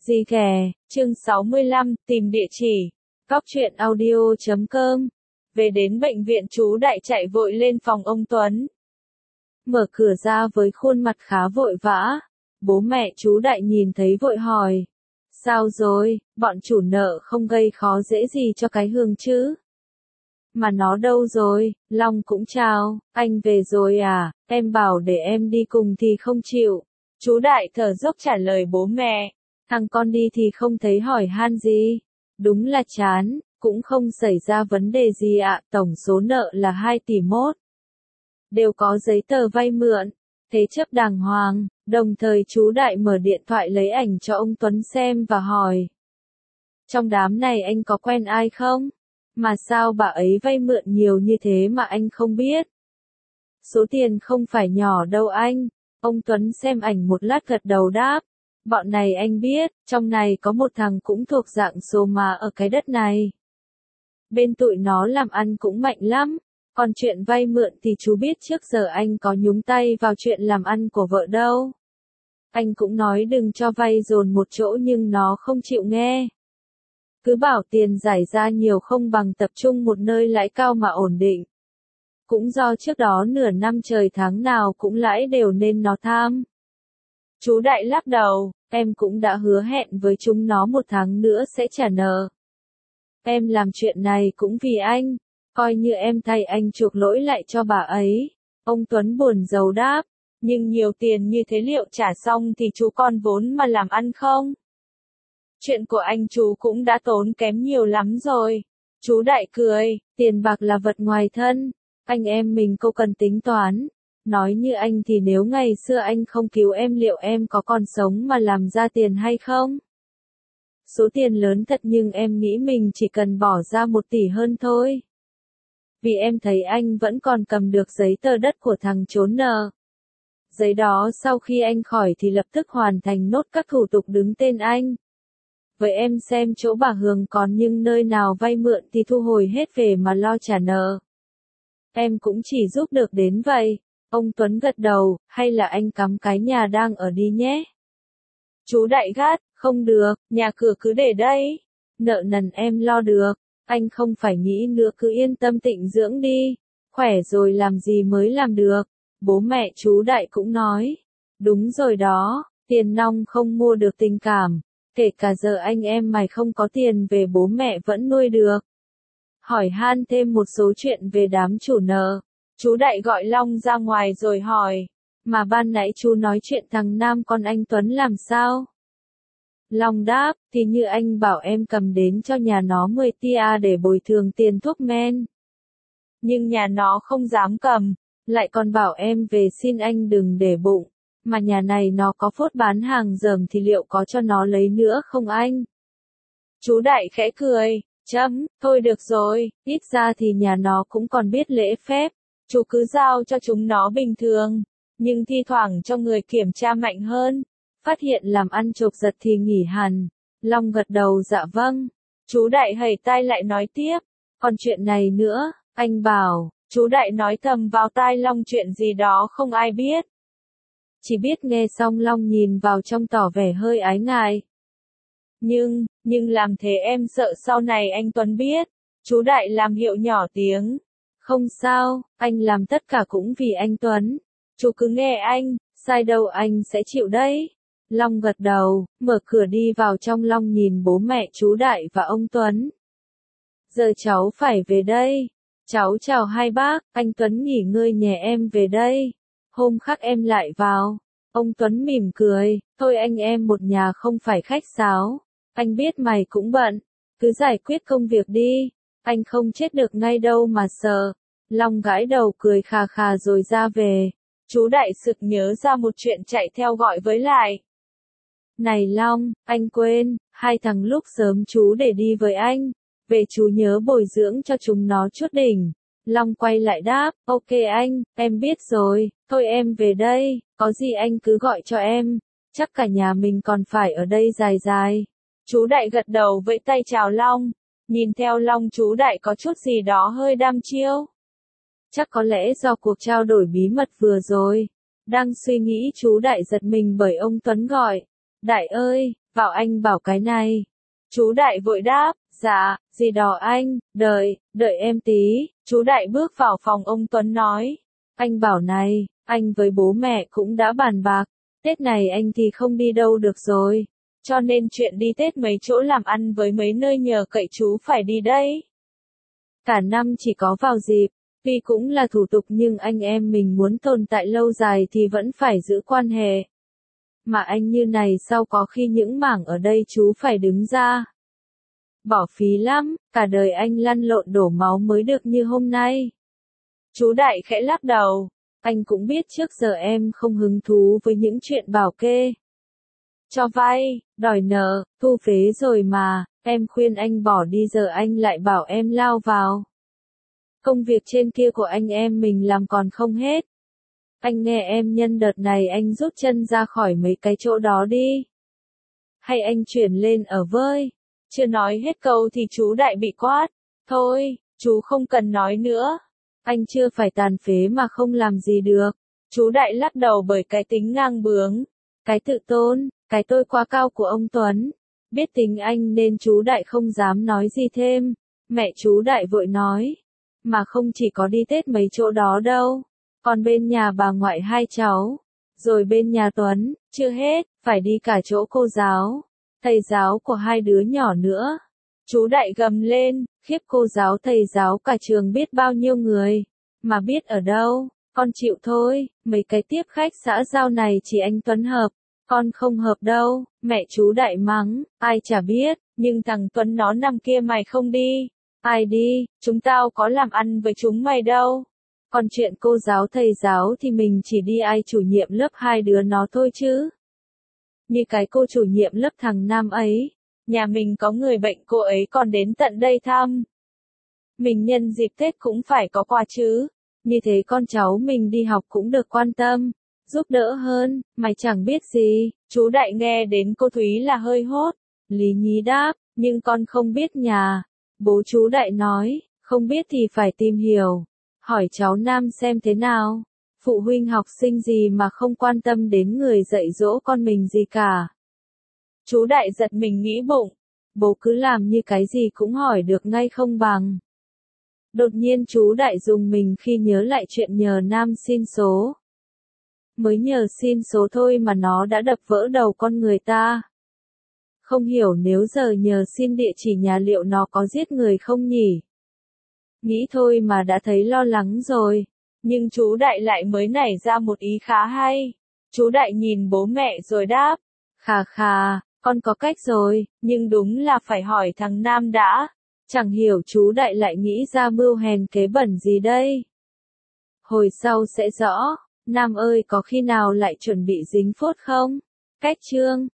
Gì ghè, chương 65, tìm địa chỉ. Góc truyện audio.com. Về đến bệnh viện chú Đại chạy vội lên phòng ông Tuấn. Mở cửa ra với khuôn mặt khá vội vã. Bố mẹ chú Đại nhìn thấy vội hỏi. Sao rồi, bọn chủ nợ không gây khó dễ gì cho cái Hương chứ? Mà nó đâu rồi? Long cũng chào, anh về rồi à, em bảo để em đi cùng thì không chịu. Chú Đại thở dốc trả lời bố mẹ. Thằng con đi thì không thấy hỏi han gì. Đúng là chán, cũng không xảy ra vấn đề gì ạ, tổng số nợ là 2 tỷ mốt. Đều có giấy tờ vay mượn, thế chấp đàng hoàng, đồng thời chú Đại mở điện thoại lấy ảnh cho ông Tuấn xem và hỏi. Trong đám này anh có quen ai không? Mà sao bà ấy vay mượn nhiều như thế mà anh không biết? Số tiền không phải nhỏ đâu anh. Ông Tuấn xem ảnh một lát gật đầu đáp. Bọn này anh biết, trong này có một thằng cũng thuộc dạng số má ở cái đất này. Bên tụi nó làm ăn cũng mạnh lắm. Còn chuyện vay mượn thì chú biết trước giờ anh có nhúng tay vào chuyện làm ăn của vợ đâu. Anh cũng nói đừng cho vay dồn một chỗ nhưng nó không chịu nghe. Cứ bảo tiền giải ra nhiều không bằng tập trung một nơi lãi cao mà ổn định. Cũng do trước đó nửa năm trời tháng nào cũng lãi đều nên nó tham. Chú Đại lắc đầu, em cũng đã hứa hẹn với chúng nó 1 tháng nữa sẽ trả nợ. Em làm chuyện này cũng vì anh, coi như em thay anh chuộc lỗi lại cho bà ấy. Ông Tuấn buồn rầu đáp, nhưng nhiều tiền như thế liệu trả xong thì chú còn vốn mà làm ăn không? Chuyện của anh chú cũng đã tốn kém nhiều lắm rồi. Chú Đại cười, tiền bạc là vật ngoài thân, anh em mình cô cần tính toán. Nói như anh thì nếu ngày xưa anh không cứu em liệu em có còn sống mà làm ra tiền hay không? Số tiền lớn thật nhưng em nghĩ mình chỉ cần bỏ ra 1 tỷ hơn thôi. Vì em thấy anh vẫn còn cầm được giấy tờ đất của thằng trốn nợ. Giấy đó sau khi anh khỏi thì lập tức hoàn thành nốt các thủ tục đứng tên anh. Vậy em xem chỗ bà Hương còn nhưng nơi nào vay mượn thì thu hồi hết về mà lo trả nợ. Em cũng chỉ giúp được đến vậy. Ông Tuấn gật đầu, hay là anh cắm cái nhà đang ở đi nhé. Chú Đại gắt, không được, nhà cửa cứ để đây. Nợ nần em lo được, anh không phải nghĩ nữa cứ yên tâm tịnh dưỡng đi. Khỏe rồi làm gì mới làm được. Bố mẹ chú Đại cũng nói. Đúng rồi đó, tiền nong không mua được tình cảm. Kể cả giờ anh em mày không có tiền về bố mẹ vẫn nuôi được. Hỏi han thêm một số chuyện về đám chủ nợ. Chú Đại gọi Long ra ngoài rồi hỏi. Mà ban nãy chú nói chuyện thằng Nam con anh Tuấn làm sao? Long đáp, thì như anh bảo em cầm đến cho nhà nó 10 tia để bồi thường tiền thuốc men. Nhưng nhà nó không dám cầm, lại còn bảo em về xin anh đừng để bụng. Mà nhà này nó có phốt bán hàng dởm thì liệu có cho nó lấy nữa không anh? Chú Đại khẽ cười, thôi được rồi, ít ra thì nhà nó cũng còn biết lễ phép. Chú cứ giao cho chúng nó bình thường, nhưng thi thoảng cho người kiểm tra mạnh hơn. Phát hiện làm ăn chộp giật thì nghỉ hẳn. Long gật đầu dạ vâng. Chú Đại hầy tai lại nói tiếp. Còn chuyện này nữa, anh bảo, chú Đại nói thầm vào tai Long chuyện gì đó không ai biết. Chỉ biết nghe xong Long nhìn vào trong tỏ vẻ hơi ái ngại. Nhưng làm thế em sợ sau này anh Tuấn biết. Chú Đại làm hiệu nhỏ tiếng. Không sao, anh làm tất cả cũng vì anh Tuấn. Chú cứ nghe anh, sai đâu anh sẽ chịu đấy. Long gật đầu, mở cửa đi vào trong. Long nhìn bố mẹ chú Đại và ông Tuấn. Giờ cháu phải về đây. Cháu chào hai bác, anh Tuấn nghỉ ngơi nhé em về đây. Hôm khác em lại vào. Ông Tuấn mỉm cười, thôi anh em một nhà không phải khách sáo. Anh biết mày cũng bận, cứ giải quyết công việc đi. Anh không chết được ngay đâu mà sợ. Long gãi đầu cười khà khà rồi ra về. Chú Đại sực nhớ ra một chuyện chạy theo gọi với lại. Này Long, anh quên, 2 thằng lúc sớm chú để đi với anh. Về chú nhớ bồi dưỡng cho chúng nó chút đỉnh. Long quay lại đáp, ok anh, em biết rồi, thôi em về đây, có gì anh cứ gọi cho em. Chắc cả nhà mình còn phải ở đây dài dài. Chú Đại gật đầu vẫy tay chào Long. Nhìn theo Long chú Đại có chút gì đó hơi đăm chiêu. Chắc có lẽ do cuộc trao đổi bí mật vừa rồi. Đang suy nghĩ chú Đại giật mình bởi ông Tuấn gọi. Đại ơi, Vào anh bảo cái này. Chú Đại vội đáp, dạ, gì đó anh, đợi em tí. Chú Đại bước vào phòng ông Tuấn nói. Anh bảo này, anh với bố mẹ cũng đã bàn bạc. Tết này anh thì không đi đâu được rồi. Cho nên chuyện đi Tết mấy chỗ làm ăn với mấy nơi nhờ cậy chú phải đi đây. Cả năm chỉ có vào dịp, tuy cũng là thủ tục nhưng anh em mình muốn tồn tại lâu dài thì vẫn phải giữ quan hệ. Mà anh như này sao có khi những mảng ở đây chú phải đứng ra. Bỏ phí lắm, cả đời anh lăn lộn đổ máu mới được như hôm nay. Chú Đại khẽ lắc đầu, anh cũng biết trước giờ em không hứng thú với những chuyện bảo kê. Cho vay, đòi nợ, thu phế rồi mà, em khuyên anh bỏ đi giờ anh lại bảo em lao vào. Công việc trên kia của anh em mình làm còn không hết. Anh nghe em nhân đợt này anh rút chân ra khỏi mấy cái chỗ đó đi. Hay anh chuyển lên ở với. Chưa nói hết câu thì chú Đại bị quát. Thôi, chú không cần nói nữa. Anh chưa phải tàn phế mà không làm gì được. Chú Đại lắc đầu bởi cái tính ngang bướng, cái tự tôn, cái tôi quá cao của ông Tuấn. Biết tính anh nên chú Đại không dám nói gì thêm. Mẹ chú Đại vội nói. Mà không chỉ có đi Tết mấy chỗ đó đâu. Còn bên nhà bà ngoại hai cháu. Rồi bên nhà Tuấn, chưa hết, phải đi cả chỗ cô giáo. Thầy giáo của hai đứa nhỏ nữa. Chú Đại gầm lên, khiếp cô giáo thầy giáo cả trường biết bao nhiêu người. Mà biết ở đâu, con chịu thôi, mấy cái tiếp khách xã giao này chỉ anh Tuấn hợp. Con không hợp đâu, mẹ chú Đại mắng, ai chả biết, nhưng thằng Tuấn nó nằm kia mày không đi. Ai đi, chúng tao có làm ăn với chúng mày đâu. Còn chuyện cô giáo thầy giáo thì mình chỉ đi ai chủ nhiệm lớp hai đứa nó thôi chứ. Như cái cô chủ nhiệm lớp thằng Nam ấy, nhà mình có người bệnh cô ấy còn đến tận đây thăm. Mình nhân dịp Tết cũng phải có quà chứ, như thế con cháu mình đi học cũng được quan tâm, giúp đỡ hơn, mày chẳng biết gì. Chú Đại nghe đến cô Thúy là hơi hốt, Lý Nhí đáp, nhưng con không biết nhà. Bố chú Đại nói, không biết thì phải tìm hiểu, hỏi cháu Nam xem thế nào. Phụ huynh học sinh gì mà không quan tâm đến người dạy dỗ con mình gì cả. Chú Đại giật mình nghĩ bụng, bố cứ làm như cái gì cũng hỏi được ngay không bằng. Đột nhiên chú Đại dùng mình khi nhớ lại chuyện nhờ Nam xin số. Mới nhờ xin số thôi mà nó đã đập vỡ đầu con người ta. Không hiểu nếu giờ nhờ xin địa chỉ nhà liệu nó có giết người không nhỉ? Nghĩ thôi mà đã thấy lo lắng rồi. Nhưng chú Đại lại mới nảy ra một ý khá hay. Chú Đại nhìn bố mẹ rồi đáp. Khà, con có cách rồi, nhưng đúng là phải hỏi thằng Nam đã. Chẳng hiểu chú Đại lại nghĩ ra mưu hèn kế bẩn gì đây. Hồi sau sẽ rõ. Nam ơi có khi nào lại chuẩn bị dính phốt không? Cách chương